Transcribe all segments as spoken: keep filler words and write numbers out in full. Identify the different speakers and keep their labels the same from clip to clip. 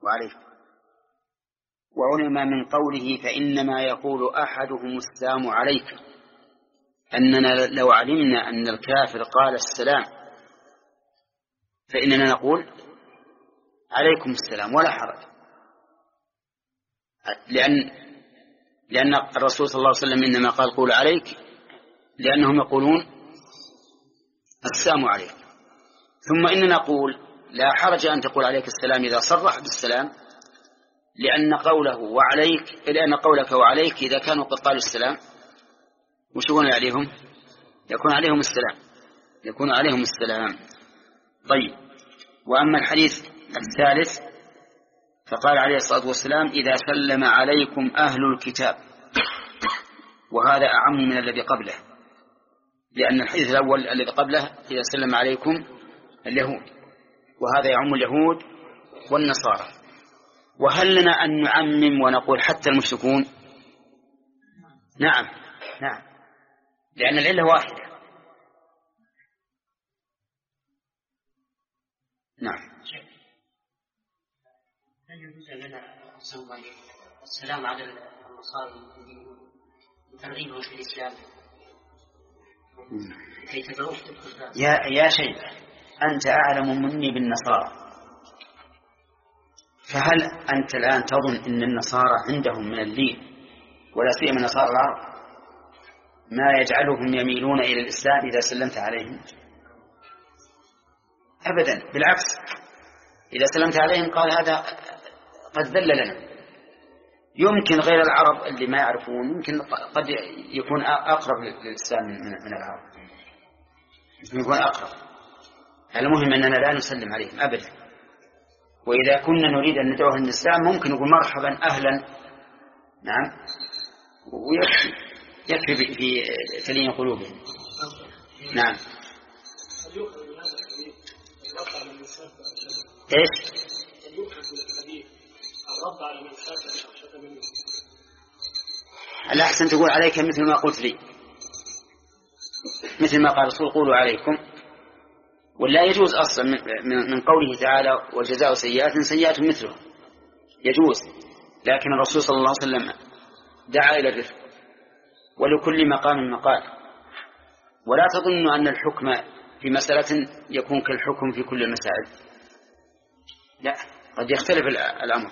Speaker 1: وعليكم. وعلم من قوله فإنما يقول أحدهم السلام عليك أننا لو علمنا أن الكافر قال السلام فإننا نقول عليكم السلام ولا حرج، لأن لأن الرسول صلى الله عليه وسلم إنما قال قول عليك لأنهم يقولون السلام عليك. ثم إننا نقول لا حرج أن تقول عليك السلام إذا صرح بالسلام، لأن قوله وعليك لأن قولك وعليك إذا كانوا قد قالوا السلام وش يكون عليهم؟ يكون عليهم السلام يكون عليهم السلام. طيب، وأما الحديث الثالث فقال عليه الصلاة والسلام إذا سلم عليكم أهل الكتاب، وهذا أعم من الذي قبله، لأن الحديث الأول الذي قبله إذا سلم عليكم اليهود، وهذا يعم اليهود والنصارى. وهل لنا أن نعمم ونقول حتى المشركون؟ نعم نعم، لأن العلة واحدة. نعم.
Speaker 2: هل يجوز لنا السلام على النصارى وترغيبهم في الإسلام كي تدعوه تدخل؟
Speaker 1: يا يا شيخ، أنت أعلم مني بالنصارى، فهل أنت الآن تظن أن النصارى عندهم من اللين، ولا سيما نصارى العرب، ما يجعلهم يميلون إلى الإسلام إذا سلمت عليهم؟ أبدا، بالعكس، إذا سلمت عليهم قال هذا قد ذل لنا. يمكن غير العرب اللي ما يعرفون يمكن قد يكون أقرب للإسلام من العرب، يكون أقرب. المهم أننا لا نسلم عليهم أبدا، وإذا كنا نريد أن ندعوهم للإسلام ممكن نقول مرحبا أهلا. نعم، ويكفي يكفي في تلين قلوبهم. نعم. إيش؟ الأحسن تقول عليك مثل ما قلت لي، مثل ما قال الرسول قولوا عليكم. ولا يجوز أصلا من قوله تعالى وجزاء سيئات سيئات مثله، يجوز، لكن الرسول صلى الله عليه وسلم دعا إلى الرفق، ولكل مقام مقال. ولا تظن أن الحكم في مسألة يكون كالحكم في كل المسائل، لا، قد يختلف الأمر.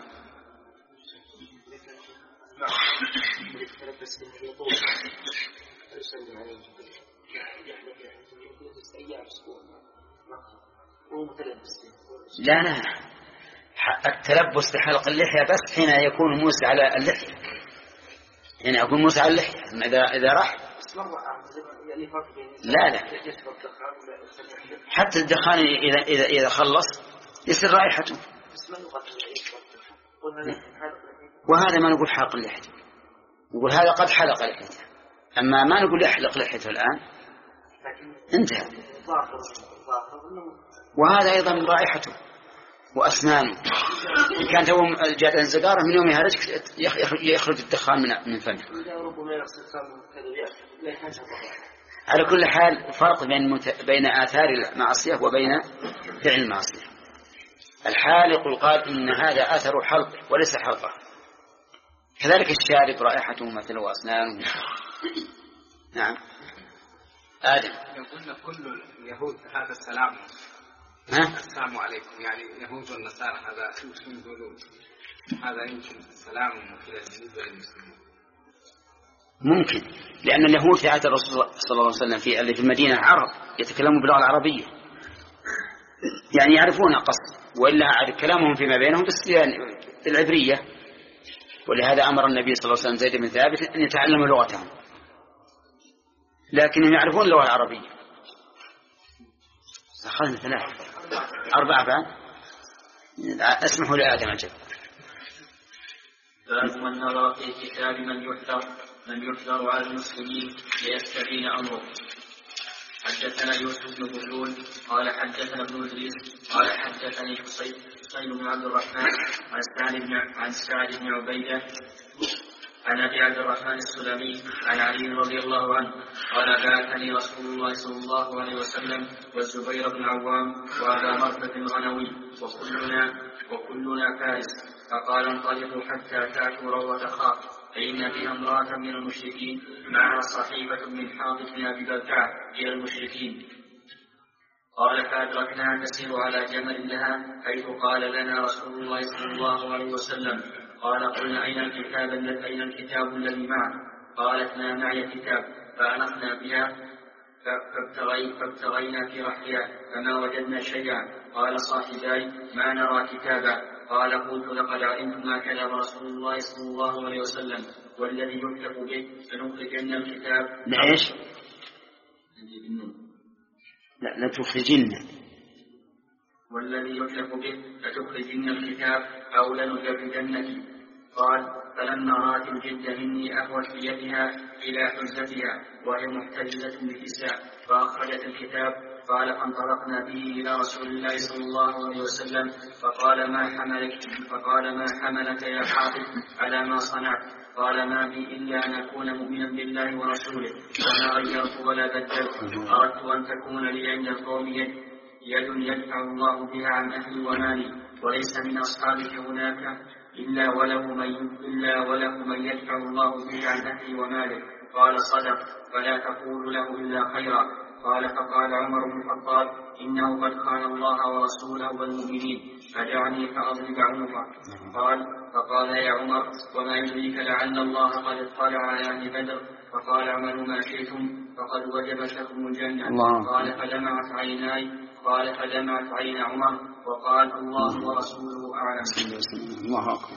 Speaker 1: لا لا، التلبس بحلق اللحية بس حين يكون موسى على اللحية، يعني يكون موسى على اللحية. إذا إذا راح لا لا، حتى الدخان إذا إذا إذا خلص يصير رائحته. وهذا ما نقول حلق اللحية، نقول هذا قد حلق لحيته، أما ما نقول يحلق لحيته الآن، انتهى. وهذا أيضا من رائحته وأسنانه، إن كانت هو جاءت الزقارة من يومها يخرج الدخان من من فمه. على كل حال فرق بين مت... بين آثار المعصية وبين فعل المعصية. الحالق قال إن هذا أثر حلق وليس حلقة، كذلك الشارب رائحته مثل وأسنانه. نعم. آدم
Speaker 3: يقولون كل اليهود هذا السلام
Speaker 1: ها؟
Speaker 3: السلام عليكم، يعني يهود والنصارى هذا يمكن يقولون هذا يمكن السلام كذا بالنسبة للمسلمين.
Speaker 1: ممكن، لأن اليهود في عهد الرسول صلى الله عليه وسلم في اللي في المدينة عرب يتكلمون باللغة العربية، يعني يعرفون قصد، وإلا كلامهم فيما بينهم بالعبرية. ولهذا أمر النبي صلى الله عليه وسلم زيد بن ثابت أن يتعلم لغتهم، لكنهم يعرفون اللغة العربية. أخذنا ثلاثة أربعة بعد. اسمحوا لآدم أجل.
Speaker 4: باب من نظر في كتاب من يحذر من يحذر على المسلمين ليستبين أمره. حدثنا يوسف بن بلول قال حدثنا ابن إدريس قال حدثني حسين بن عبد الرحمن عن سعد بن عن سعد بن عبيدة عن ابي عبد الرحمن السلمي عن علي رضي الله عنه قال بعثني رسول الله صلى الله عليه وسلم والزبير بن العوام وابا مرثد الغنوي وكلنا وكلنا فارس، فقال انطلقوا حتى تاتوا روضة خاء فإن فيها امرأة من المشركين معها صحيفة من حاطب بن أبي بلتعة إلى المشركين. قال فأدركناها تسير على جمل لها حيث قال لنا رسول الله صلى الله عليه وسلم. قال قلنا أين الكتاب أين الكتاب الذي معك؟ قالت ما معي كتاب. فأنخنا بها فابتغي فابتغينا في رحلها فما وجدنا شيئا. قال صاحباي ما نرى كتابا. قال قلت لقد علمت ما كلام رسول الله صلى الله عليه وسلم والذي يكتب به لنخرجن الكتاب.
Speaker 1: ليش؟ لا لتخرجن.
Speaker 4: والذي يكتب به لتخرجن الكتاب أو لنجردنك. قال فلما رأت الجد مني أهوت بيدها إلى حجتها وهي محتجزة بكساء فأخرجت الكتاب. قال فانطلقنا به إلى رسول الله صلى الله عليه وسلم فقال ما حملك فقال ما حملك يا حافظ على ما صنعت؟ قال ما بي إلا أن أكون مؤمنا بالله ورسوله وما غيرت ولا بدلت. أردت أن تكون لي عند القوم يد يد يدفع الله بها عن أهلي ومالي وليس من أصحابك هناك إلا وله من إلا وله من يدفع الله به عن أهلي ومالي. قال صدق فلا تقول له إلا خيرا. قال فقال عمر بن الخطاب إنه قد خان الله ورسوله والمؤمنين فدعني فأضرب عنقه. قال فقال يا عمر وما يدريك لعل الله قد اطلع على أهل بدر فقال اعملوا ما شئتم فقد وجبت لكم الجنة. قال فدمعت عيناي قال فدمعت عين عمر وقال الله ورسوله أعلم.
Speaker 1: الله أكبر.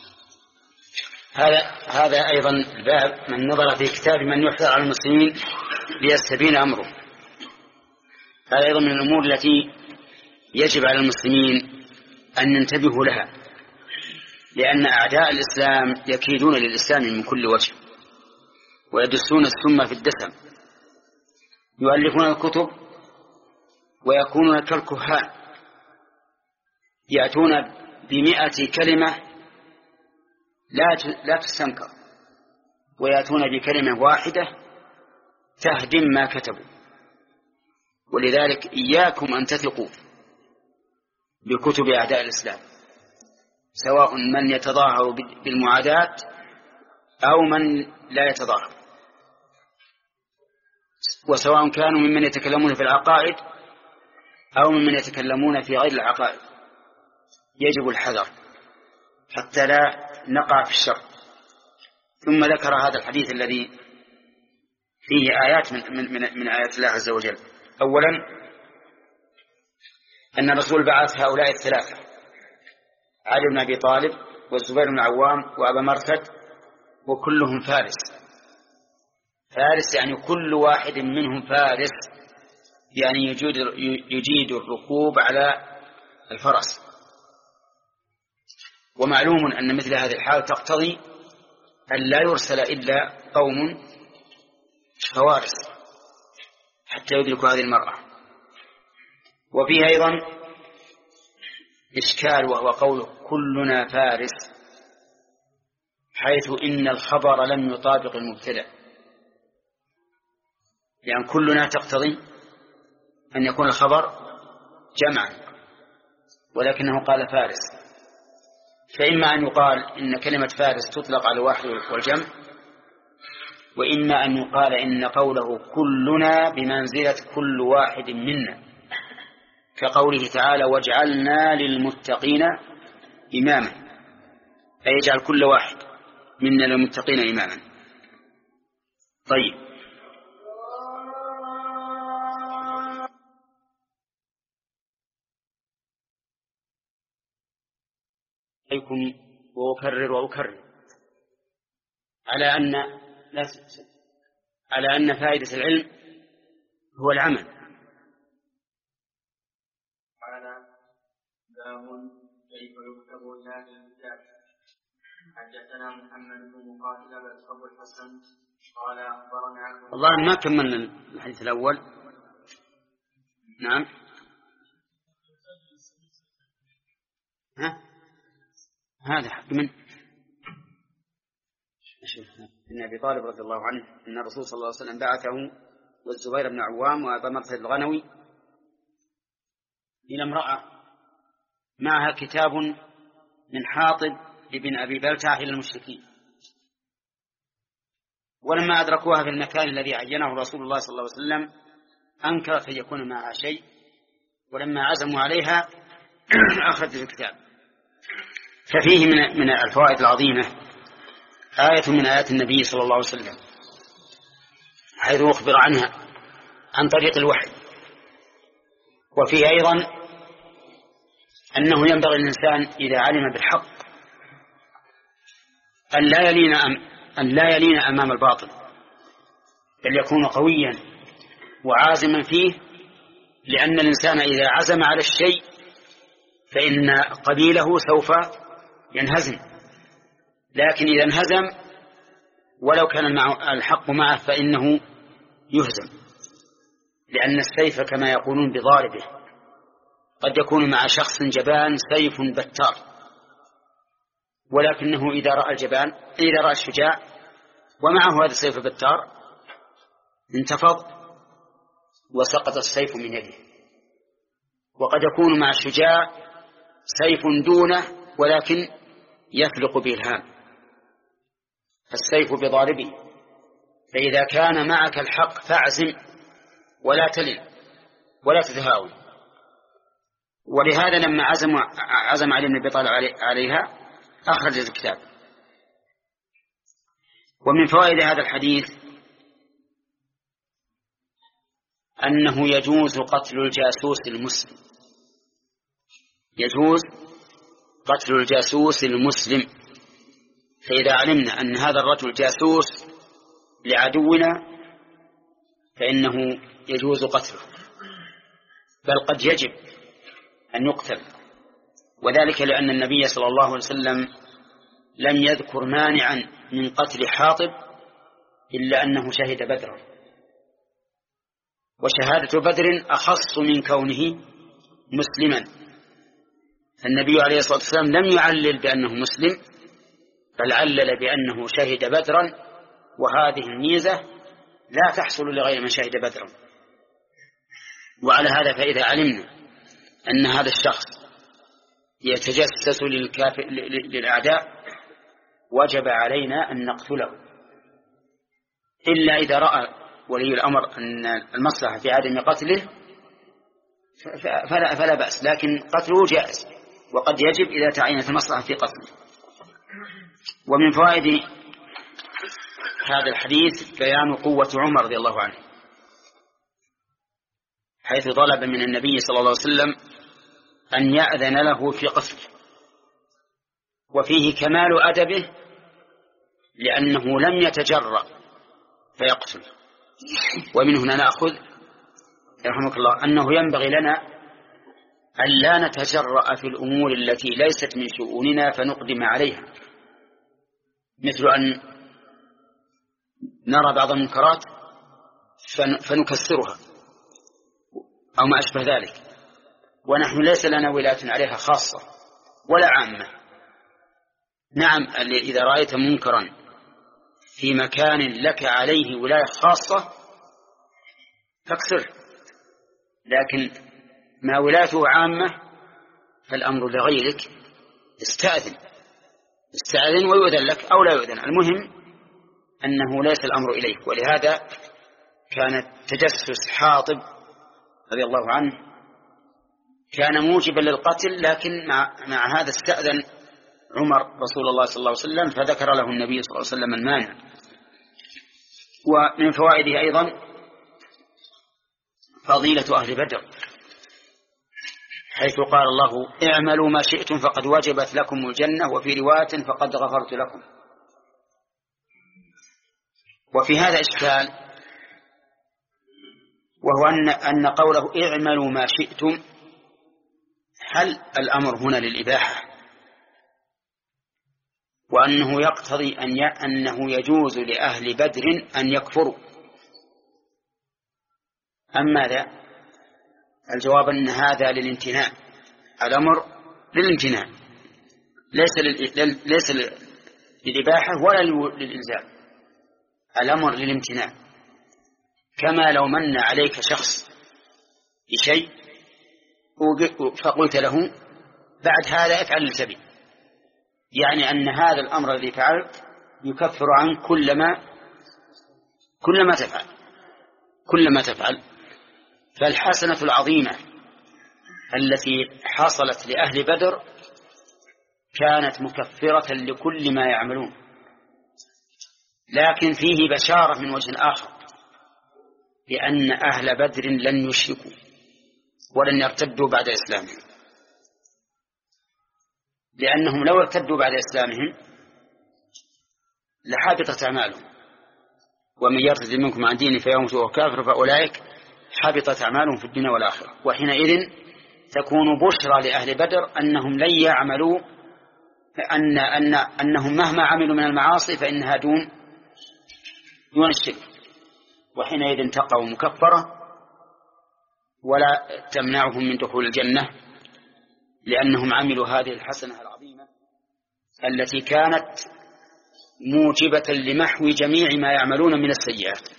Speaker 1: هذا هذا أيضا الباب من نظر في كتاب من يحذر على المسلمين ليستبين أمره. هذا أيضا من الأمور التي يجب على المسلمين أن ينتبهوا لها، لأن أعداء الإسلام يكيدون للإسلام من كل وجه ويدسون السم في الدسم، يؤلفون الكتب ويكونون كالكهان يأتون بمئة كلمة لا لا تستنكر ويأتون بكلمة واحدة تهدم ما كتبوا. ولذلك إياكم أن تثقوا بكتب أعداء الإسلام، سواء من يتظاهر بالمعاداة أو من لا يتظاهر، وسواء كانوا ممن يتكلمون في العقائد أو ممن يتكلمون في غير العقائد. يجب الحذر حتى لا نقع في الشر. ثم ذكر هذا الحديث الذي فيه آيات من, من, من آيات الله عز وجل. أولا أن الرسول بعث هؤلاء الثلاثة علي بن أبي طالب والزبير بن العوام وأبا مرثد وكلهم فارس. فارس يعني كل واحد منهم فارس، يعني يجيد, يجيد الركوب على الفرس. ومعلوم أن مثل هذه الحال تقتضي أن لا يرسل إلا قوم فوارس حتى يدركوا هذه المرأة. وفيه أيضا إشكال وهو قوله كلنا فارس، حيث إن الخبر لم يطابق المبتدأ، لأن كلنا تقتضي أن يكون الخبر جمعا، ولكنه قال فارس. فإما أن يقال إن كلمة فارس تطلق على الواحد والجمع، وإما أن يقال إن قوله كلنا بمنزلة كل واحد منا، كقوله تعالى واجعلنا للمتقين إماما، أي يجعل كل واحد منا للمتقين إماما. طيب، عليكم وأكرر وأكرر على أن على أن فائدة العلم هو العمل.
Speaker 4: قال باب كيف يكتب الله الكتاب. حدثنا محمد بن مقاتل أبو الحسن قال أخبرنا
Speaker 1: والله ما كملنا الحديث الأول. نعم، ها هذا حق من ابن أبي طالب رضي الله عنه أن الرسول صلى الله عليه وسلم بعثه والزبير بن عوام وأبا مرثد الغنوي إلى امرأة معها كتاب من حاطب ابن أبي بلتعة إلى المشركين، ولما أدركوها في المكان الذي عينه رسول الله صلى الله عليه وسلم أنكرت أن يكون معها شيء، ولما عزموا عليها أخذت الكتاب. ففيه من من الفوائد العظيمة آية من آيات النبي صلى الله عليه وسلم حيث أخبر عنها عن طريق الوحي، وفيه أيضا أنه ينبغي الإنسان إذا علم بالحق أن لا يلين أن لا يلين أمام الباطل، بل يكون قويا وعازما فيه، لأن الإنسان إذا عزم على الشيء فإن قبيله سوف ينهزم، لكن إذا انهزم ولو كان الحق معه فإنه يهزم، لأن السيف كما يقولون بضاربه، قد يكون مع شخص جبان سيف بتار، ولكنه إذا رأى الجبان إذا رأى الشجاع ومعه هذا السيف البتار انتفض وسقط السيف من يده. وقد يكون مع الشجاع سيف دونه ولكن يفلق به الهام، السيف بضاربه. فإذا كان معك الحق فاعزم ولا تلن ولا تتهاون. ولهذا لما عزم عزم علي بن أبي طالب عليها أخرج الكتاب. ومن فوائد هذا الحديث أنه يجوز قتل الجاسوس المسلم، يجوز قتل الجاسوس المسلم. فإذا علمنا أن هذا الرجل جاسوس لعدونا فإنه يجوز قتله، بل قد يجب أن يقتل، وذلك لأن النبي صلى الله عليه وسلم لم يذكر مانعا من قتل حاطب إلا أنه شهد بدرا، وشهادة بدر أخص من كونه مسلما. النبي عليه الصلاة والسلام لم يعلل بأنه مسلم، بل علل بأنه شهد بدرا، وهذه الميزة لا تحصل لغير من شهد بدرا. وعلى هذا فإذا علمنا أن هذا الشخص يتجسس للكافر للأعداء وجب علينا أن نقتله، إلا إذا رأى ولي الأمر أن المصلحة في عدم قتله فلا, فلا بأس، لكن قتله جائز، وقد يجب إذا تعينت المصلحة في قتله. ومن فوائد هذا الحديث بيان قوة عمر رضي الله عنه، حيث طلب من النبي صلى الله عليه وسلم أن يأذن له في قتله، وفيه كمال أدبه لأنه لم يتجرأ فيقتل. ومن هنا نأخذ رحمك الله أنه ينبغي لنا أن لا نتجرأ في الأمور التي ليست من شؤوننا فنقدم عليها، مثل أن نرى بعض المنكرات فنكسرها أو ما أشبه ذلك، ونحن ليس لنا ولاية عليها خاصة ولا عامة. نعم، إذا رأيت منكرا في مكان لك عليه ولاية خاصة فاكسر، لكن ما ولايته عامة فالأمر لغيرك، استأذن استأذن ويؤذن لك أو لا يؤذن، المهم أنه ليس الأمر إليك. ولهذا كان تجسس حاطب رضي الله عنه كان موجبا للقتل، لكن مع, مع هذا استأذن عمر رسول الله صلى الله عليه وسلم فذكر له النبي صلى الله عليه وسلم المانع. ومن فوائده أيضا فضيلة أهل بدر، حيث قال الله اعملوا ما شئتم فقد وجبت لكم الجنة، وفي رواية فقد غفرت لكم. وفي هذا إشكال، وهو أن, أن قوله اعملوا ما شئتم هل الأمر هنا للإباحة، وأنه يقتضي أن ي... أنه يجوز لأهل بدر أن يكفروا، أم ماذا؟ الجواب أن هذا للامتناع، الأمر للامتناع ليس لل... ليس للإباحة ولا للإلزام، الأمر للامتناع. كما لو من عليك شخص بشيء فقلت له بعد هذا افعل الجبي، يعني أن هذا الأمر الذي فعلت يكفر عنك كل ما كل ما تفعل كل ما تفعل. فالحسنة العظيمة التي حصلت لأهل بدر كانت مكفرة لكل ما يعملون، لكن فيه بشارة من وجه آخر بأن أهل بدر لن يشركوا ولن يرتدوا بعد إسلامهم، لأنهم لو ارتدوا بعد إسلامهم لحبطت أعمالهم، ومن يرتد منكم عن دينه فيموت وهو كافر فأولئك حبطت أعمالهم في الدنيا والآخرة. وحينئذ تكون بشرى لأهل بدر أنهم لن يعملوا أن أن أنهم مهما عملوا من المعاصي فإنها دون دون الشرك، وحينئذ تقع مكفرة ولا تمنعهم من دخول الجنة، لأنهم عملوا هذه الحسنة العظيمة التي كانت موجبة لمحو جميع ما يعملون من السيئات.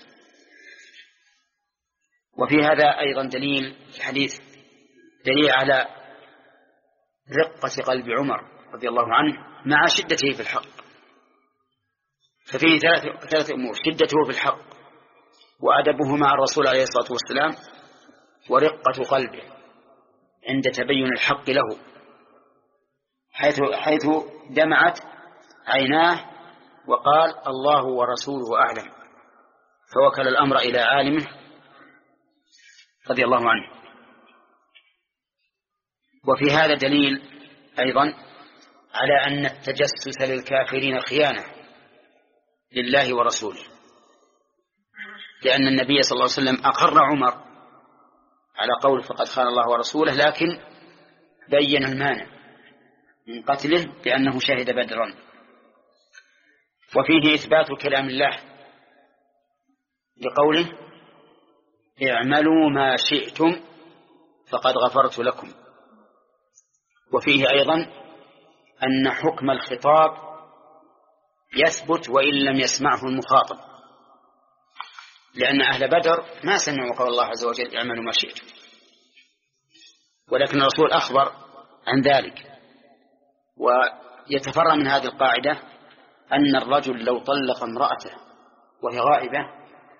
Speaker 1: وفي هذا أيضا دليل الحديث دليل على رقة قلب عمر رضي الله عنه مع شدته في الحق. ففيه ثلاث, ثلاث أمور: شدته في الحق، وأدبه مع الرسول عليه الصلاة والسلام، ورقة قلبه عند تبين الحق له، حيث, حيث دمعت عيناه وقال الله ورسوله أعلم، فوكل الأمر إلى عالمه رضي الله عنه. وفي هذا دليل أيضا على أن التجسس للكافرين خيانة لله ورسوله، لأن النبي صلى الله عليه وسلم أقر عمر على قول فقد خان الله ورسوله، لكن بين المانع من قتله لأنه شهد بدرا. وفيه إثبات كلام الله لقوله اعملوا ما شئتم فقد غفرت لكم. وفيه أيضا أن حكم الخطاب يثبت وإن لم يسمعه المخاطب، لأن أهل بدر ما سمعوا قول الله عز وجل اعملوا ما شئتم، ولكن الرسول أخبر عن ذلك. ويتفرع من هذه القاعدة أن الرجل لو طلق امرأته وهي غائبة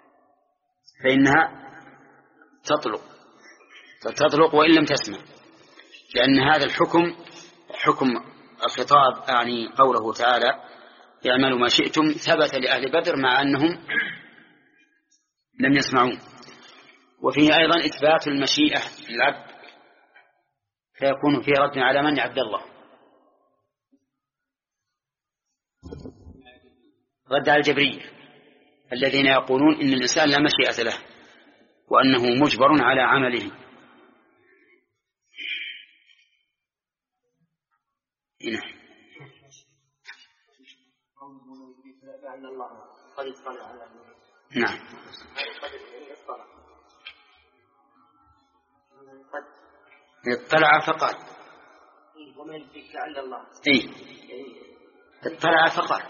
Speaker 1: فإنها تطلق تطلق وإن لم تسمع، لأن هذا الحكم حكم الخطاب، يعني قوله تعالى اعملوا ما شئتم، ثبت لأهل بدر مع أنهم لم يسمعون. وفيه أيضا إثبات المشيئة للعبد، فيكون فيه رد على من عبد الله، رد على الجبرية الذين يقولون إن الإنسان لا مشيئة له وأنه مجبر على عمله. هنا نعم اطلع فقال
Speaker 2: وما يدريك لعل الله
Speaker 1: إيه اطلع فقال،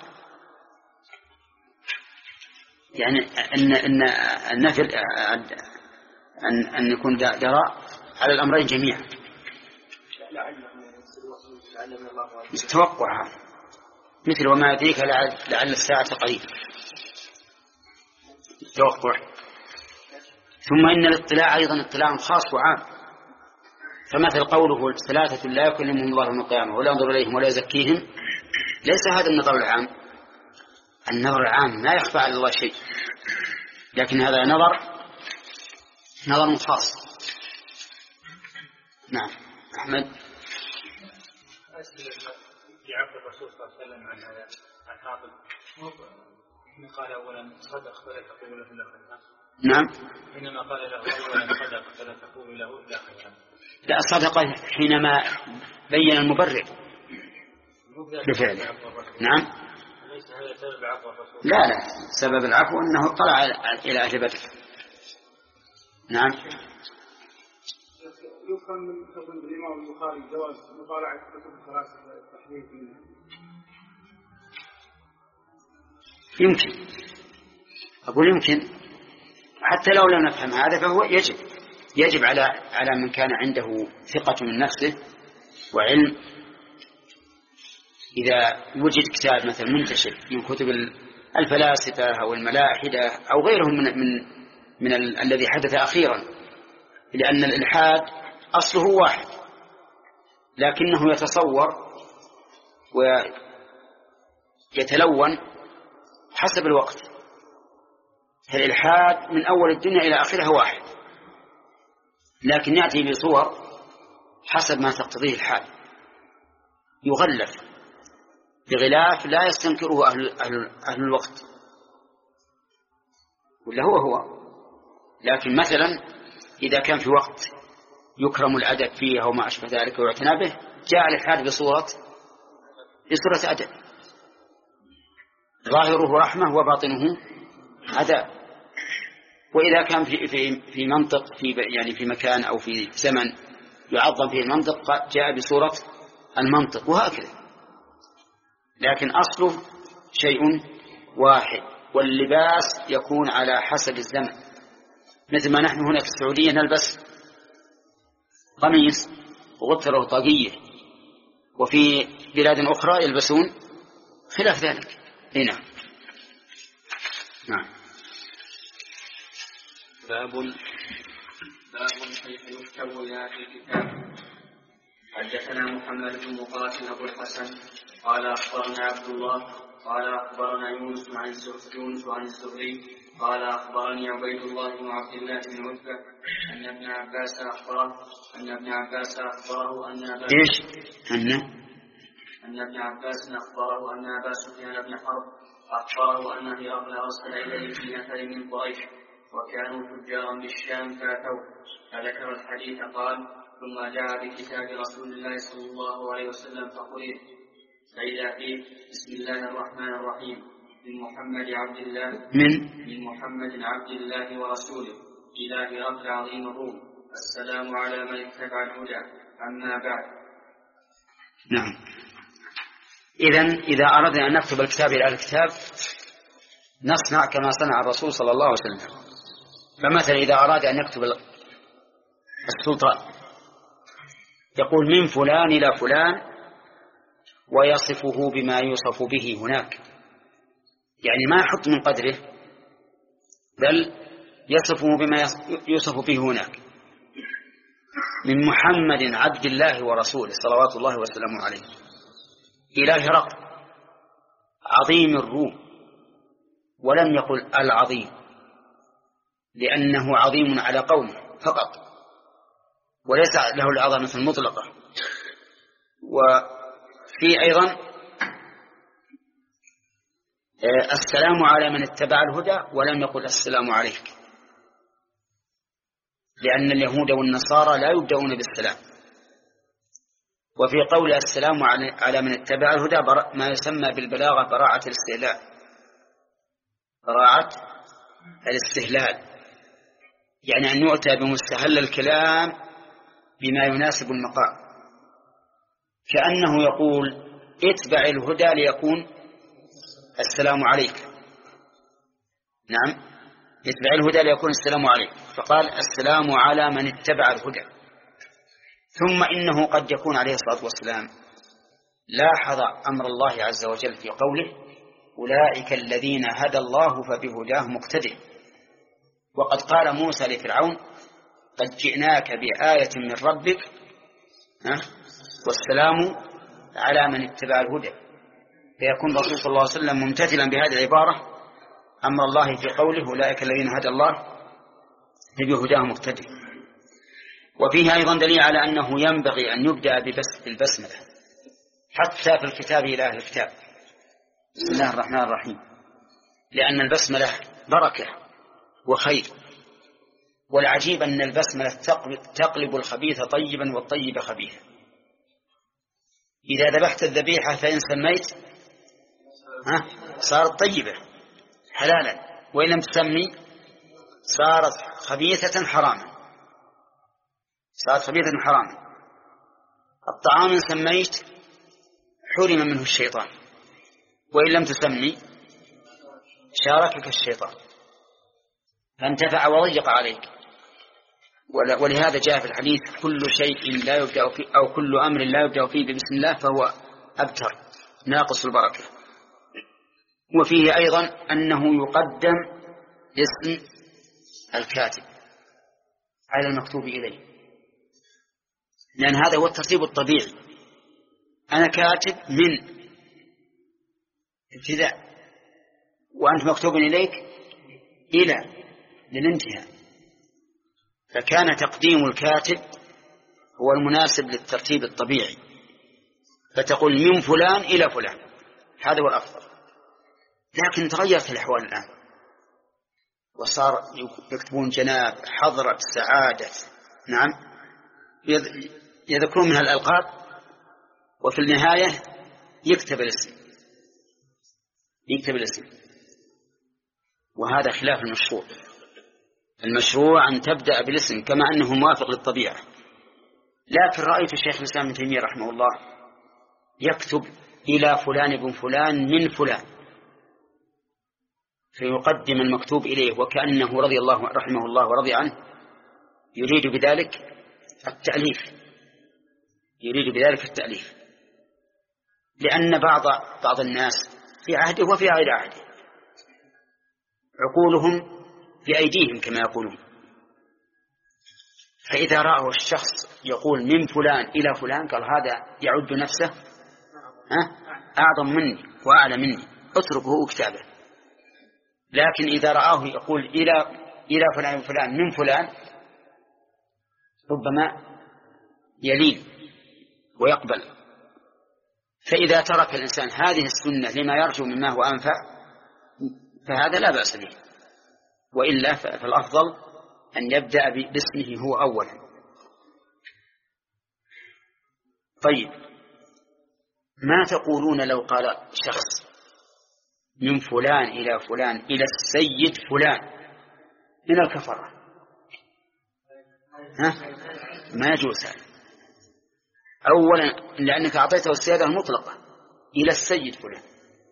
Speaker 1: يعني أن أن النفي أن أن يكون جراء على الأمرين جميعا، توقع مثل وما يدريك لعل الساعة قريب، توقع. ثم إن الاطلاع أيضا اطلاع خاص وعام، فمثل قوله ثلاثة لا يكلمهم الله يوم القيامة ولا ينظر إليهم ولا يزكيهم، ليس هذا النظر العام. النظر العام لا يخفى على الله شيء، لكن هذا نظر نظر خاص. نعم أحمد.
Speaker 5: أسئلة في عبد الرسول صلى الله عليه وسلم عن هذا عن حاطب، قال أولا صدق فلا تقول له إلا خيرا.
Speaker 1: نعم.
Speaker 5: حينما قال له أولا صدق فلا تقول له إلا خيرا.
Speaker 1: لا، صدق حينما بين المبرر بفعله. نعم.
Speaker 5: ليس هذا سبب عفو الرسول.
Speaker 1: لا لا، سبب العفو أنه طلع إلى أهل بدر. نعم.
Speaker 6: يفهم من كتب الإمام البخاري جواز مطالعة كتب الفلاسفة التحديث منها.
Speaker 1: يمكن، أقول يمكن حتى لو لم نفهم هذا فهو يجب يجب على على من كان عنده ثقة من نفسه وعلم، إذا وجد كتاب مثلا منتشر من كتب الفلاسفة أو الملاحدة أو غيرهم من من من ال الذي حدث أخيرا، لأن الإلحاد أصله واحد لكنه يتصور ويتلون حسب الوقت. الإلحاد من أول الدنيا إلى آخرها واحد، لكن يأتي بصور حسب ما تقتضيه الحال، يغلف بغلاف لا يستنكره أهل, أهل, أهل الوقت، ولا هو هو. لكن مثلا إذا كان في وقت يكرم الأدب فيه أو ما أشبه ذلك ويعتنى به، جاء الإلحاد بصورة بصورة أدب، ظاهره رحمة وباطنه عذاب. وإذا كان في في في منطق في يعني في مكان أو في زمن يعظم فيه المنطق، جاء بصورة المنطق، وهكذا. لكن أصله شيء واحد، واللباس يكون على حسب الزمن. مثل ما نحن هنا في السعودية نلبس قميص وغتره طاقية، وفي بلاد أخرى يلبسون خلاف ذلك. هنا نعم.
Speaker 4: باب باب كيف يكتب إلى الكتاب. حدثنا محمد بن مقاتل أبو الحسن قال أخبرنا عبد الله قال أخبرنا يونس عن يونس عن الزهري قال أخبرني عبيد الله بن عبد الله بن عتبة أن ابن عباس أخبره أن ابن عباس أخبره أن أبا
Speaker 1: إيش أن
Speaker 4: أن ابن عباس أخبره أن أبا سفيان بن حرب أخبره أن هرقل أرسل إليه في نفر من قريش وكانوا تجارا بالشام فأتوه، فذكر الحديث قال: ثم جاء بكتاب رسول الله صلى الله عليه وسلم فقرئ فإذا فيه بسم الله الرحمن الرحيم من محمد عبد الله
Speaker 1: من
Speaker 4: من محمد عبد الله ورسوله إلى هرقل عظيم الروم، السلام على من اتبع الهدى، أما بعد.
Speaker 1: نعم. إذن إذا أردنا أن نكتب الكتاب إلى الكتاب نصنع كما صنع الرسول صلى الله عليه وسلم. فمثلا إذا أراد أن يكتب السلطان يقول من فلان إلى فلان ويصفه بما يوصف به هناك، يعني ما يحط من قدره بل يصفه بما يوصف به هناك. من محمد عبد الله ورسوله صلوات الله وسلامه عليه إلى هرقل عظيم الروم، ولم يقل العظيم لأنه عظيم على قومه فقط وليس له العظمة المطلقة. وفي أيضا السلام على من اتبع الهدى ولم يقل السلام عليك، لأن اليهود والنصارى لا يبدأون بالسلام. وفي قول السلام على من اتبع الهدى ما يسمى بالبلاغة براعة الاستهلال، براعة الاستهلال، يعني أن يؤتى بمستهل الكلام بما يناسب المقام، كأنه يقول اتبع الهدى ليكون السلام عليك. نعم، اتبع الهدى ليكون السلام عليك، فقال السلام على من اتبع الهدى. ثم إنه قد يكون عليه الصلاة والسلام لاحظ أمر الله عز وجل في قوله أولئك الذين هدى الله فبهداه مقتدي. وقد قال موسى لفرعون قد جئناك بآية من ربك والسلام على من اتبع الهدى، فيكون الرسول صلى الله عليه وسلم ممتثلا بهذه العبارة أمر الله في قوله أولئك الذين هدى الله فبهداه مقتدي. وفيه أيضا دليل على أنه ينبغي أن يبدأ بالبسملة حتى في الكتاب إلى أهل الكتاب، بسم الله الرحمن الرحيم، لأن البسملة بركة وخير. والعجيب أن البسملة تقلب الخبيث طيبا والطيب خبيثا. إذا ذبحت الذبيحة فإن سميت ها صارت طيبة حلالا، وإن لم تسمي صارت خبيثة حراما، صارت خبيثة حراما. الطعام إن سميت حرم منه الشيطان، وإن لم تسمي شاركك الشيطان فانتفع وضيق عليك. ولهذا جاء في الحديث كل شيء لا يبدأ فيه أو كل أمر لا يبدأ فيه بسم الله فهو أبتر ناقص البركة. وفيه أيضا أنه يقدم اسم الكاتب على المكتوب إليه، لأن هذا هو الترتيب الطبيعي. أنا كاتب من ابتداء وأنت مكتوب إليك إلى للانتهاء، فكان تقديم الكاتب هو المناسب للترتيب الطبيعي، فتقول من فلان إلى فلان، هذا هو الأفضل. لكن تغيرت الأحوال الآن وصار يكتبون جناب، حضرة، سعادة، نعم، يذكرون منها الألقاب وفي النهاية يكتب الاسم يكتب الاسم وهذا خلاف المشروع. المشروع أن تبدأ بالاسم كما أنه موافق للطبيعة. لكن رأيت الشيخ الإسلام ابن تيمية رحمه الله يكتب إلى فلان ابن فلان من فلان، فيقدم المكتوب إليه وكأنه رضي الله رحمه الله ورضي عنه يريد بذلك التأليف يريد بذلك التأليف لأن بعض بعض الناس في عهده وفي غير عهده عقولهم في أيديهم كما يقولون، فإذا رأوا الشخص يقول من فلان إلى فلان قال هذا يعد نفسه ها أعظم مني وأعلى مني، اتركه كتابه. لكن إذا رآه يقول إلى إلى فلان فلان من فلان ربما يلين ويقبل. فإذا ترك الإنسان هذه السنة لما يرجو مما هو أنفع فهذا لا بأس به، وإلا فالأفضل أن يبدأ باسمه هو أولا. طيب، ما تقولون لو قال شخص من فلان إلى فلان إلى السيد فلان من الكفرة؟ ها؟ ما يجوز هذا. أولا لأنك أعطيته السيادة المطلقة إلى السيد فلان.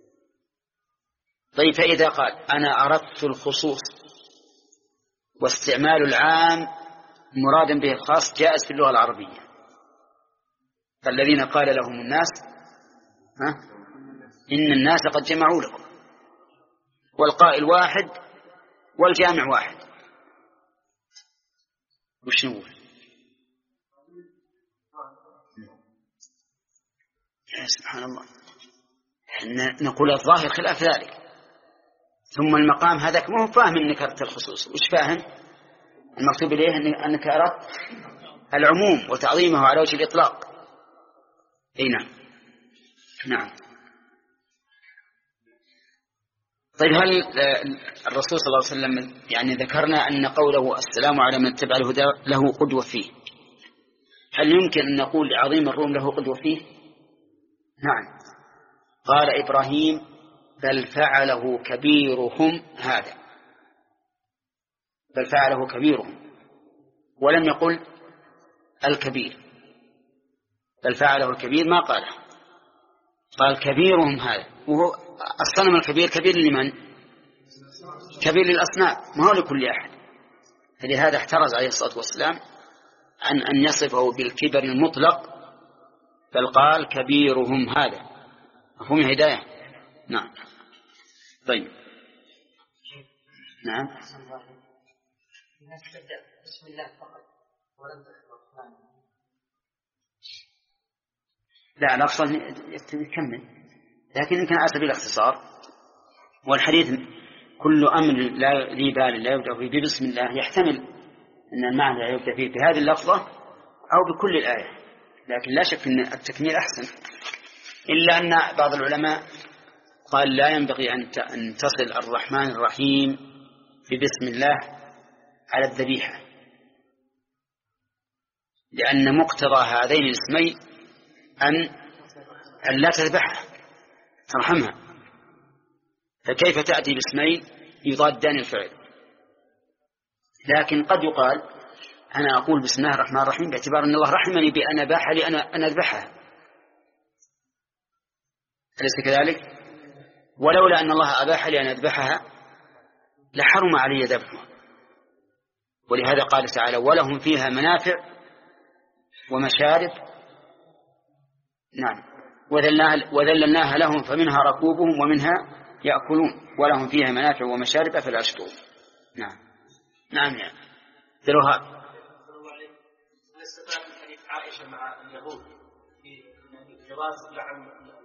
Speaker 1: طيب، فإذا قال أنا أردت الخصوص واستعمال العام مرادا به الخاص جائز في اللغة العربية، فالذين قال لهم الناس ها إن الناس قد جمعوا لكم، والقائل واحد والجامع واحد، وش نقول؟ يا سبحان الله، نقول الظاهر خلاف ذلك. ثم المقام هذاك ما هو فاهم انك اردت الخصوص، وش فاهم؟ المكتوب اليه انك اردت العموم وتعظيمه على وجه الاطلاق. اي نعم نعم. طيب، هل الرسول صلى الله عليه وسلم يعني ذكرنا ان قوله السلام على من اتبع الهدى له قدوة فيه، هل يمكن ان نقول عظيم الروم له قدوة فيه؟ نعم، قال إبراهيم بل فعله كبيرهم هذا، بل فعله كبيرهم، ولم يقل الكبير، بل فعله الكبير ما قاله، قال كبيرهم هذا. وهو الصنم الكبير كبير لمن؟ كبير للأصنام، ما هو لكل أحد. فلهذا احترز عليه الصلاة والسلام عن أن يصفه بالكبر المطلق، بل قال كبيرهم هذا. مفهوم الهداية؟ نعم. طيب، نعم.
Speaker 2: الناس تبدأ بسم الله فقط ولم تذكر.
Speaker 1: لا، الأفضل يكمل، لكن يمكن على سبيل الاختصار. والحديث كل أمر لا ذي بال لا يبدأ فيه بسم الله يحتمل أن المعنى لا يبدأ فيه بهذه اللفظة أو بكل الآية، لكن لا شك أن التكميل أحسن، إلا أن بعض العلماء قال لا ينبغي أن تصل الرحمن الرحيم ببسم الله على الذبيحة، لأن مقتضى هذين الاسمين أن أن لا تذبحها ترحمها، فكيف تأتي باسمين يضادان الفعل؟ لكن قد يقال أنا أقول بسم الله الرحمن الرحيم باعتبار أن الله رحمني بأن أباح لي أنا أن أذبحها، أليس كذلك؟ ولولا أن الله أباح لي أن أذبحها لحرم علي ذبحها. ولهذا قال تعالى ولهم فيها منافع ومشارب نعم وذللناها لهم فمنها ركوبهم ومنها يأكلون ولهم فيها منافع ومشارب أفلا يشكرون. نعم نعم نعم ذروها.
Speaker 5: هل استفاد من حديث عائشة مع اليهود في جواز لعن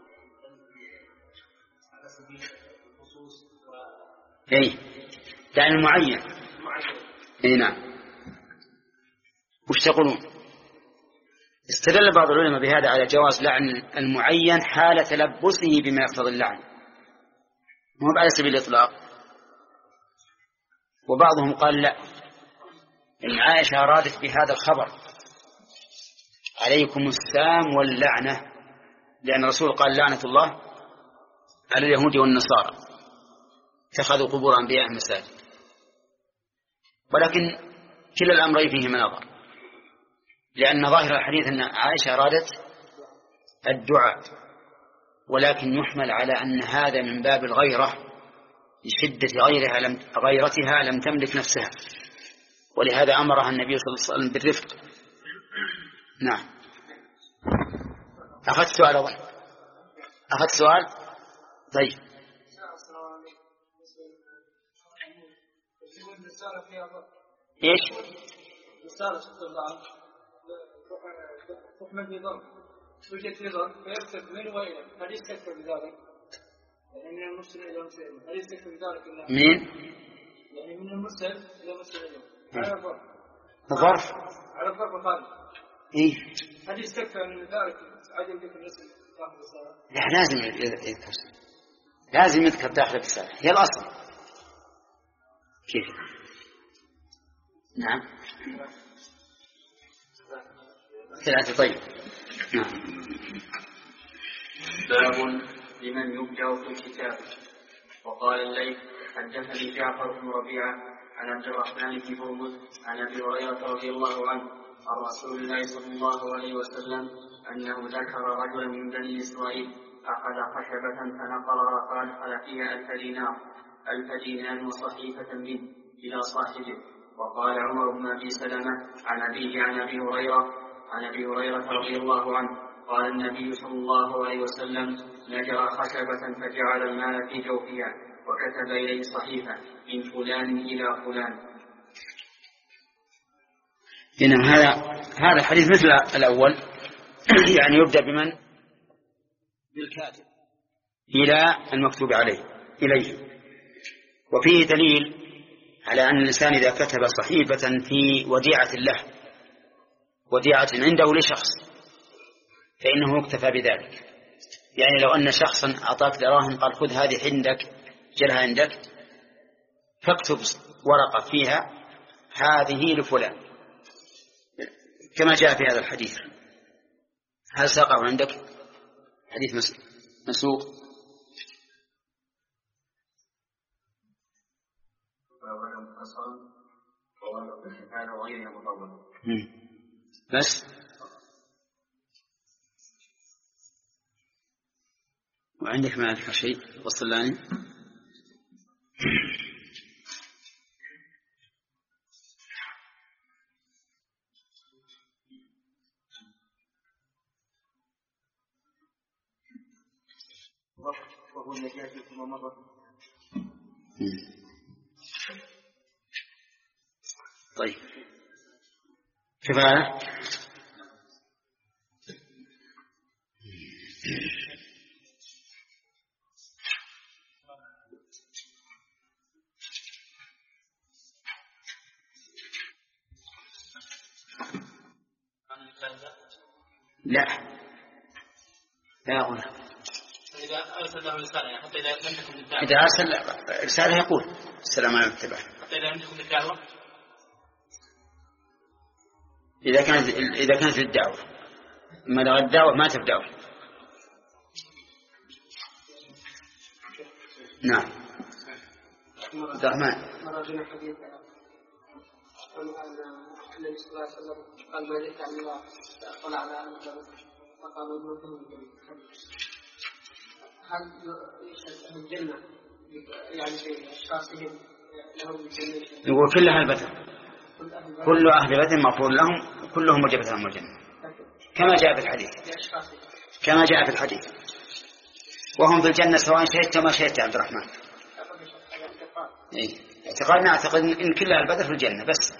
Speaker 5: على سبيل الخصوص و
Speaker 1: اي لعن المعين. اي نعم. وش تقولون؟ استدل بعض العلماء بهذا على جواز لعن المعين حال تلبسه بما يقتضي اللعن مو على سبيل الإطلاق. وبعضهم قال لا، إن عائشة أرادت بهذا الخبر عليكم السام واللعنة، لأن الرسول قال لعنة الله على اليهود والنصارى اتخذوا قبور أنبياء مساجد. ولكن كلا الأمرين فيه مناظر، لأن ظاهر الحديث أن عائشة أرادت الدعاء، ولكن يحمل على أن هذا من باب الغيرة لشدة غيرها لم غيرتها لم تملك نفسها، ولهذا أمرها النبي صلى الله عليه وسلم بالرفق. نعم. أخذت سؤال أول أخذت سؤال طيب. إيش؟
Speaker 6: رسالة الطلاب تحمل في ظرف توجد في ظرف فيكتب من وإلى، هل يستكفى بذلك؟ يعني من المرسل إلى المرسل، هل يستكفى بذلك؟
Speaker 1: مين؟
Speaker 6: يعني من المرسل إلى المرسل على الظرف.
Speaker 1: الظرف؟
Speaker 6: على الظرف الخارج.
Speaker 1: إيه؟
Speaker 6: هل يستكفى من ذلك عدم ذكر الرسل داخل الرسالة؟
Speaker 1: لا، لازم يذكر، لازم يذكر داخل الرسالة، هي الأصل. كيف؟ نعم. ثلاثة. طيب. نعم.
Speaker 4: باب لمن يبدأ في الكتاب. وقال الليث حدثني جعفر بن ربيعة عن عبد الرحمن بن هرمز عن أبي هريرة رضي الله عنه عن رسول الله صلى الله عليه وسلم أنه ذكر رجلا من بني إسرائيل أخذ خشبة فنقرها فأدخل فيها ألف دينار ألف دينار وصحيفة منه إلى صاحبه. وقال عمر بن أبي سلمة عن أبيه عن أبي هريرة عن أبي هريرة رضي الله عنه قال النبي صلى الله عليه وسلم نجر خشبة فجعل المال في جوفها وكتب إليه صحيفة من فلان إلى فلان.
Speaker 1: إنما هذا هذا الحديث مثل الأول، يعني يبدأ بمن؟ بالكاتب إلى المكتوب عليه إليه. وفيه دليل على أن الإنسان إذا كتب صحيفة في وديعة له، وديعة عنده لشخص، فإنه يكتفى بذلك. يعني لو أن شخصا أعطاك دراهم قال خذ هذه عندك جلها عندك، فاكتب ورقة فيها هذه لفلان كما جاء في هذا الحديث. هل ساقه عندك حديث مسوق؟ بس وعندك ما أذكر شيء وصل لاني.
Speaker 6: وهو النجاة ثم مرة.
Speaker 1: طيب كفاية. لا لا أقول.
Speaker 5: إذا أرسل له رسالة حتى إذا لم تكن الدعوة،
Speaker 1: إذا أرسل رسالة يقول السلام عليكم اتباع.
Speaker 5: حتى إذا لم تكن الدعوة،
Speaker 1: إذا كانت إذا كانت الدعوة، ما لو الدعوة ما تبدأ. نعم. عبد الرحمن.
Speaker 6: مرجنا حديث عن النبي صلى الله عليه وسلم قال ما جئت عن الله فأطلع على أنه فقال ابن هل يشهد أهل الجنة يعني في أشخاصهم لهم الجنة؟
Speaker 1: يقول كل أهل بدر، كل أهل بدر مغفور لهم، كلهم وجبت لهم الجنة كما جاء في الحديث، كما جاء في الحديث، وهم في الجنة سواء شهدت ما شهدت عبد الرحمن. إيه؟ اعتقادنا أعتقد إن كل أهل بدر في الجنة بس.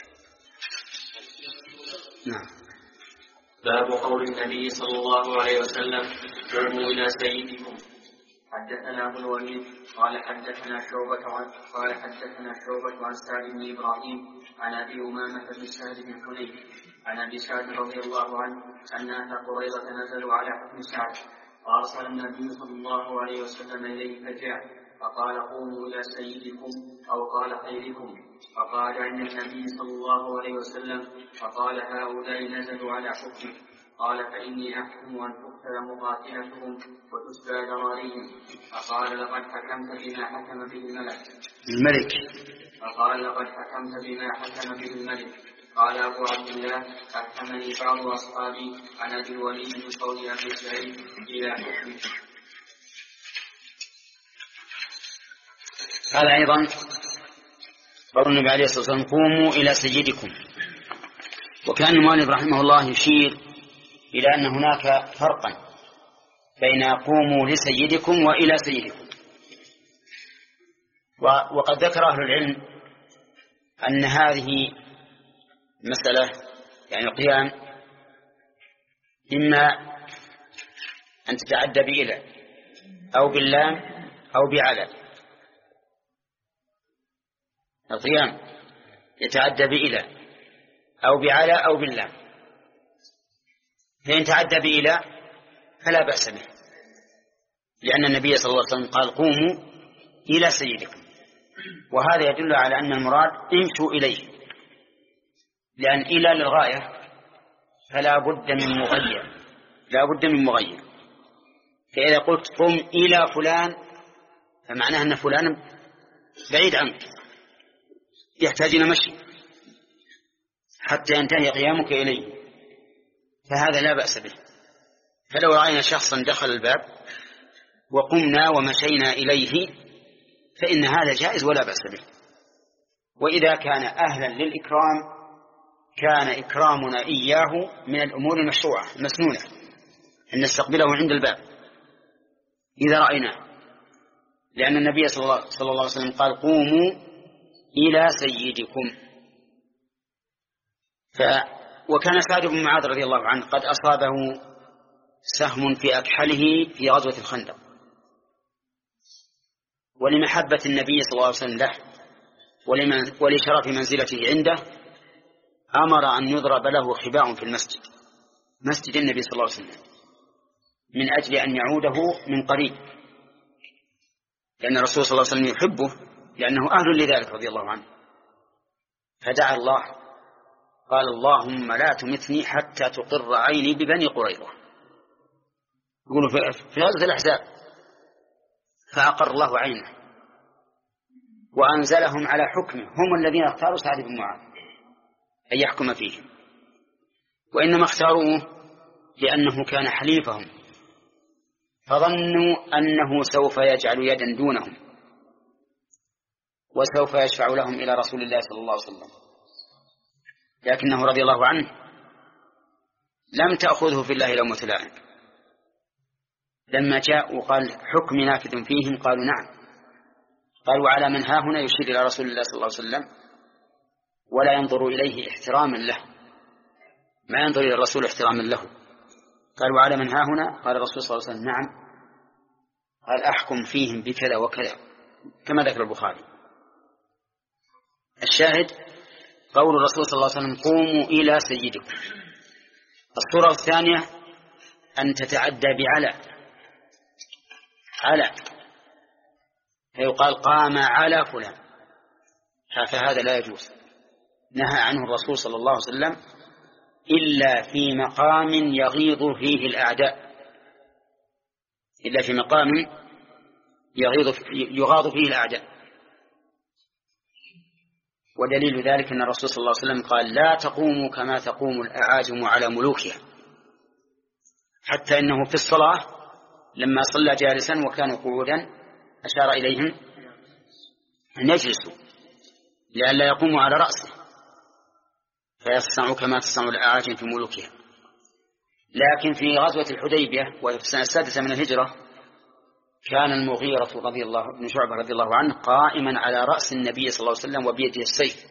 Speaker 1: نعم.
Speaker 4: باب قول النبي صلى الله عليه وسلم قوموا إلى سيدكم. حدثنا أبو الوليد قال حدثنا شعبة عن قال حدثنا شعبة عن سعد بن إبراهيم عن أبي أمامة بن سعد بن حنيف عن أبي سعد رضي الله عنه أن أهل قريظة نزلوا على حكم سعد فأرسل النبي صلى الله عليه وسلم إليه فجاء فقال قوموا إلى سيدكم أو قال خيركم فقال عن النبي صلى الله عليه وسلم فقال هؤلاء نزلوا على حكمه قال فإني أحكم أن تقتل مقاتلتهم وتسبى ذراريهم فقال لقد حكمت بما حكم به الملك
Speaker 1: الملك
Speaker 4: فقال لقد حكمت بما حكم به الملك. قال أبو عبد الله حكمني بعض أصحابي عن أبي الوليد من قول أبي سعيد إلى حكمه.
Speaker 1: قال أيضا قول النبي عليه الصلاة والسلام قوموا إلى سيدكم، وكان المؤلف رحمه الله يشير إلى أن هناك فرقا بين قوموا لسيدكم وإلى سيدكم. وقد ذكر أهل العلم أن هذه مسألة يعني القيام إما أن تتعدى بإلى أو باللام أو بعلى. القيام يتعدى بإلى أو بعلى أو باللام، فإن تعدى بإلى فلا بأس به، لأن النبي صلى الله عليه وسلم قال قوموا إلى سيدكم، وهذا يدل على أن المراد امشوا إليه، لأن إلى للغاية فلا بد من مغير، لا بد من مغير. فإذا قلت قم إلى فلان فمعناه أن فلان بعيد عنك يحتاج إلى مشي حتى ينتهي قيامك إليه، فهذا لا بأس به. فلو رأينا شخصا دخل الباب وقمنا ومشينا إليه فإن هذا جائز ولا بأس به. وإذا كان أهلا للإكرام كان إكرامنا إياه من الأمور المشروعة المسنونة أن نستقبله عند الباب إذا رأيناه، لأن النبي صلى الله عليه وسلم قال قوموا إلى سيدكم. ف وكان سعد بن معاذ رضي الله عنه قد أصابه سهم في أكحله في غزوة الخندق، ولمحبة النبي صلى الله عليه وسلم له ولشرف منزلته عنده أمر أن يضرب له خباء في المسجد، مسجد النبي صلى الله عليه وسلم، من أجل أن يعوده من قريب، لأن الرسول صلى الله عليه وسلم يحبه لأنه أهل لذلك رضي الله عنه. فدعا الله قال اللهم لا تمتني حتى تقر عيني ببني قريظة، يقولوا في غزوة الأحزاب، فأقر الله عينه وأنزلهم على حكمه، هم الذين اختاروا سعد بن معاذ أن يحكم فيهم، وإنما اختاروه لأنه كان حليفهم فظنوا أنه سوف يجعل يدا دونهم وسوف يشفع لهم إلى رسول الله صلى الله عليه وسلم، لكنه رضي الله عنه لم تأخذه في الله لومة لائم. لما جاء وقال حكم نافذ فيهم قالوا نعم، قال وعلى من ها هنا يشير إلى رسول الله صلى الله عليه وسلم ولا ينظر إليه احتراما له، ما ينظر إلى الرسول احتراما له. قال وعلى من ها هنا قال الرسول صلى الله عليه وسلم نعم، قال أحكم فيهم بكذا وكذا كما ذكر البخاري. الشاهد قول الرسول صلى الله عليه وسلم قوموا إلى سيدكم. الصورة الثانية أن تتعدى بعلى، على فيقال قام على فلان، فهذا لا يجوز، نهى عنه الرسول صلى الله عليه وسلم إلا في مقام يغيظ فيه الأعداء، إلا في مقام يغيظ يغاض فيه الأعداء. ودليل ذلك أن الرسول صلى الله عليه وسلم قال لا تقوموا كما تقوم الأعاجم على ملوكها، حتى إنه في الصلاة لما صلى جالسا وكانوا قعودا أشار إليهم أن يجلسوا لئلا يقوموا على رأسه فيصنعوا كما تصنع الأعاجم في ملوكها. لكن في غزوة الحديبية وفي السنة السادسة من الهجرة كان المغيرة رضي الله بن شعبة رضي الله عنه قائما على رأس النبي صلى الله عليه وسلم وبيده السيف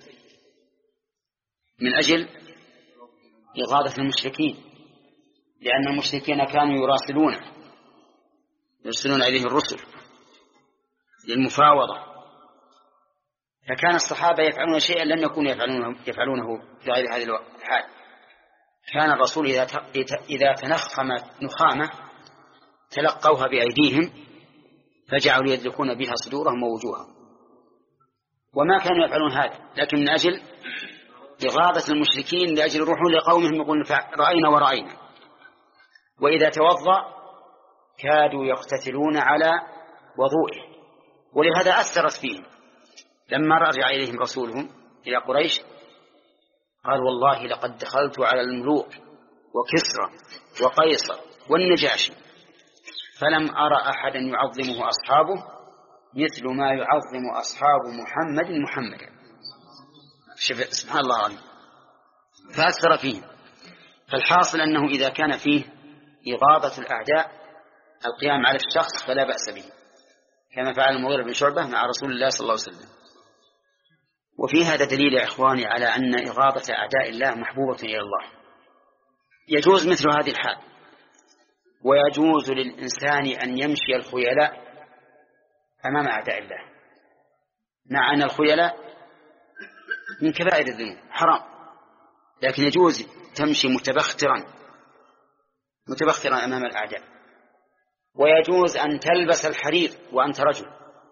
Speaker 1: من أجل إغاظة المشركين، لأن المشركين كانوا يراسلونه يرسلون إليه الرسل للمفاوضة، فكان الصحابة يفعلون شيئا لم يكونوا يفعلونه, يفعلونه في غير هذه الحال. كان الرسول إذا تنخم نخامة تلقوها بأيديهم فجعلوا يدلكون بها صدورهم ووجوههم، وما كانوا يفعلون هذا لكن من أجل إغاظة المشركين، لأجل يروحون لقومهم يقولون رأينا ورأينا. وإذا توضأ كادوا يقتتلون على وضوئه، ولهذا أثرت فيهم لما رجع إليهم رسولهم إلى قريش قال والله لقد دخلت على الملوك وكسرى وقيصر والنجاشي فلم أرى أحدا يعظمه أصحابه مثل ما يعظم أصحاب محمد محمدا. سبحان الله العظيم، فأثر فيهم. فالحاصل أنه إذا كان فيه إغاظة الأعداء القيام على الشخص فلا بأس به، كما فعل المغيرة بن شعبة مع رسول الله صلى الله عليه وسلم. وفي هذا دليل يا إخواني على أن إغاظة أعداء الله محبوبة إلى الله. يجوز مثل هذه الحال، ويجوز للإنسان أن يمشي الخيلاء أمام أعداء الله، مع أن الخيلاء من كبائر الذنوب حرام، لكن يجوز تمشي متبخترا متبخترا أمام الأعداء. ويجوز أن تلبس الحرير وأنت رجل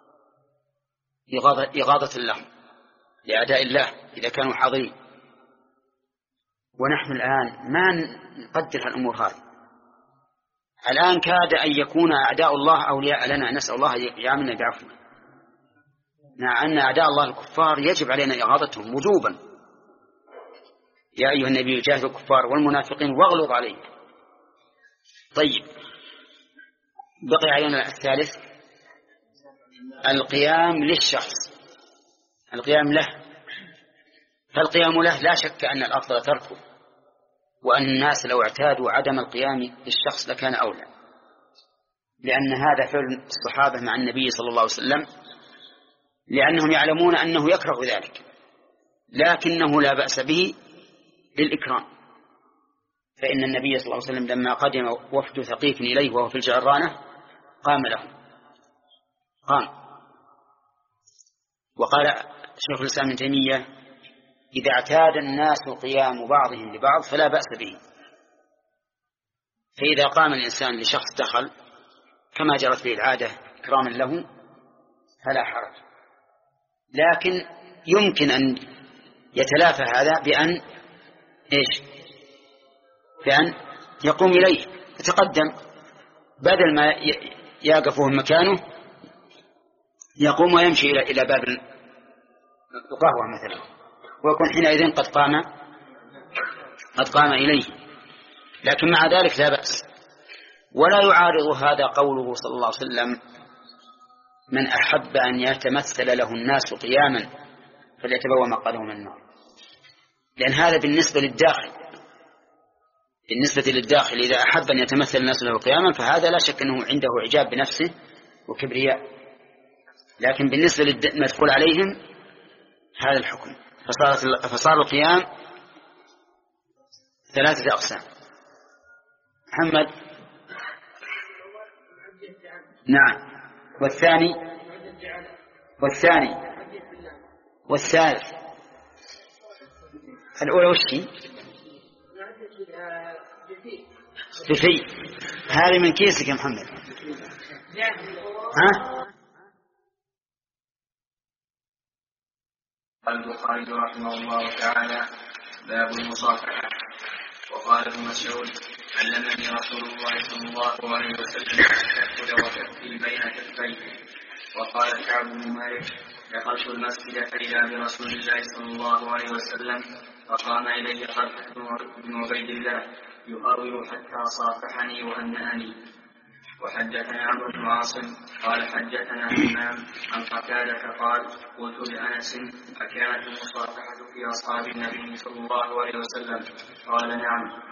Speaker 1: إغاظة لهم لأعداء الله إذا كانوا حاضرين. ونحن الآن ما نقدر الأمور هذه. الآن كاد أن يكون أعداء الله أولياء لنا، نسأل الله يعاملنا بعفو، مع أن أعداء الله الكفار يجب علينا إغاظتهم وجوبا. يا أيها النبي جاهد الكفار والمنافقين واغلظ عليهم. طيب، بقي علينا الثالث القيام للشخص، القيام له. فالقيام له لا شك أن الأفضل تركه، وأن الناس لو اعتادوا عدم القيام للشخص لكان أولى، لأن هذا فعل الصحابة مع النبي صلى الله عليه وسلم، لأنهم يعلمون أنه يكره ذلك، لكنه لا بأس به للإكرام. فإن النبي صلى الله عليه وسلم لما قدم وفد ثقيف إليه وهو في الجعرانة قام له قام وقال شيخ الإسلام ابن تيمية إذا اعتاد الناس قيام بعضهم لبعض فلا بأس به. فإذا قام الإنسان لشخص دخل كما جرت به العادة إكراما له فلا حرج، لكن يمكن أن يتلافى هذا بأن إيش؟ بأن يقوم إليه يتقدم، بدل ما يقفه مكانه يقوم ويمشي إلى إلى باب القهوة مثلا، ويكون حينئذ قد قام قد قام إليه. لكن مع ذلك لا بأس. ولا يعارض هذا قوله صلى الله عليه وسلم من أحب أن يتمثل له الناس قياما فليتبوأ مقعده من النار، لأن هذا بالنسبة للداخل. بالنسبة للداخل إذا أحب أن يتمثل الناس له قياما فهذا لا شك أنه عنده إعجاب بنفسه وكبرياء، لكن بالنسبة للمدخول عليهم هذا الحكم. فصارت فصار القيام ثلاثة أقسام. محمد. نعم. والثاني والثاني والثالث. الأولى وشي بفي. هذه من كيسك يا محمد. ها؟
Speaker 4: قال البخاري رحمه الله تعالى باب المصافحة. وقال ابن مسعود علمني رسول الله صلى الله عليه وسلم التشهد وتكفي بين كفيه. وقال كعب بن مالك دخلت المسجد فإذا برسول الله صلى الله عليه وسلم فقام إلي طلحة بن عبيد الله يؤرر حتى صافحني وهنأني. وحدثنا عمرو بن عاصم قال حدثنا همام عن قتادة قال قلت لأنس أكانت المصافحة في أصحاب النبي صلى الله عليه وسلم؟ قال نعم.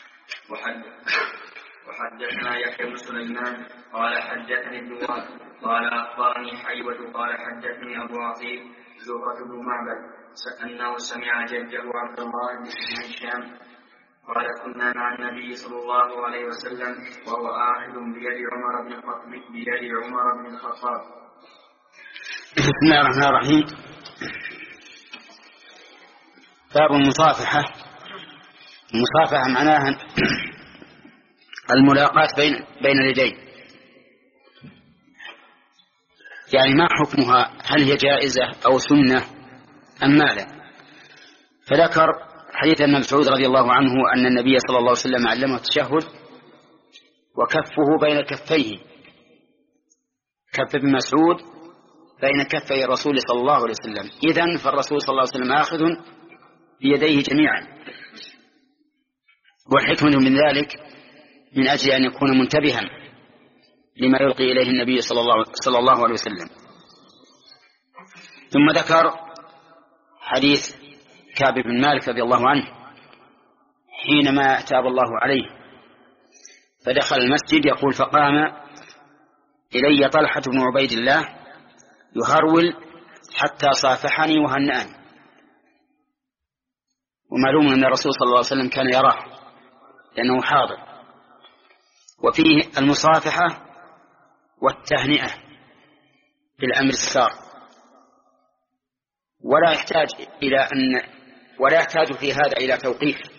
Speaker 4: وحدثنا يحيى بن سليمان قال حدثني ابن وهب قال أخبرني حيوة قال حدثني أبو عقيل زهرة بن معبد أنه سمع جده عبد الله بن هشام قال كنا مع النبي صلى الله عليه وسلم وهو آخذ بيد عمر بن الخطاب بيد عمر بن الخطاب.
Speaker 1: بسم الله الرحمن الرحيم. باب المصافحة. المصافحة معناها الملاقاة بين بين اليدين، يعني ما حكمها؟ هل هي جائزة أو سنة أم ماذا؟ فذكر حديث ابن مسعود رضي الله عنه أن النبي صلى الله عليه وسلم علمه التشهد وكفه بين كفيه، كف ابن مسعود بين كفي الرسول صلى الله عليه وسلم. إذن فالرسول صلى الله عليه وسلم آخذ بيديه جميعا، والحكمة من ذلك من أجل أن يكون منتبها لما يلقي إليه النبي صلى الله, صلى الله عليه وسلم. ثم ذكر حديث كعب بن مالك رضي الله عنه حينما تاب الله عليه فدخل المسجد يقول فقام إلي طلحة بن عبيد الله يهرول حتى صافحني وهنأني. ومعلوم أن الرسول صلى الله عليه وسلم كان يراه لأنه حاضر. وفيه المصافحة والتهنئة بالأمر السار، ولا يحتاج إلى أن ولا يحتاج في هذا إلى توقيف،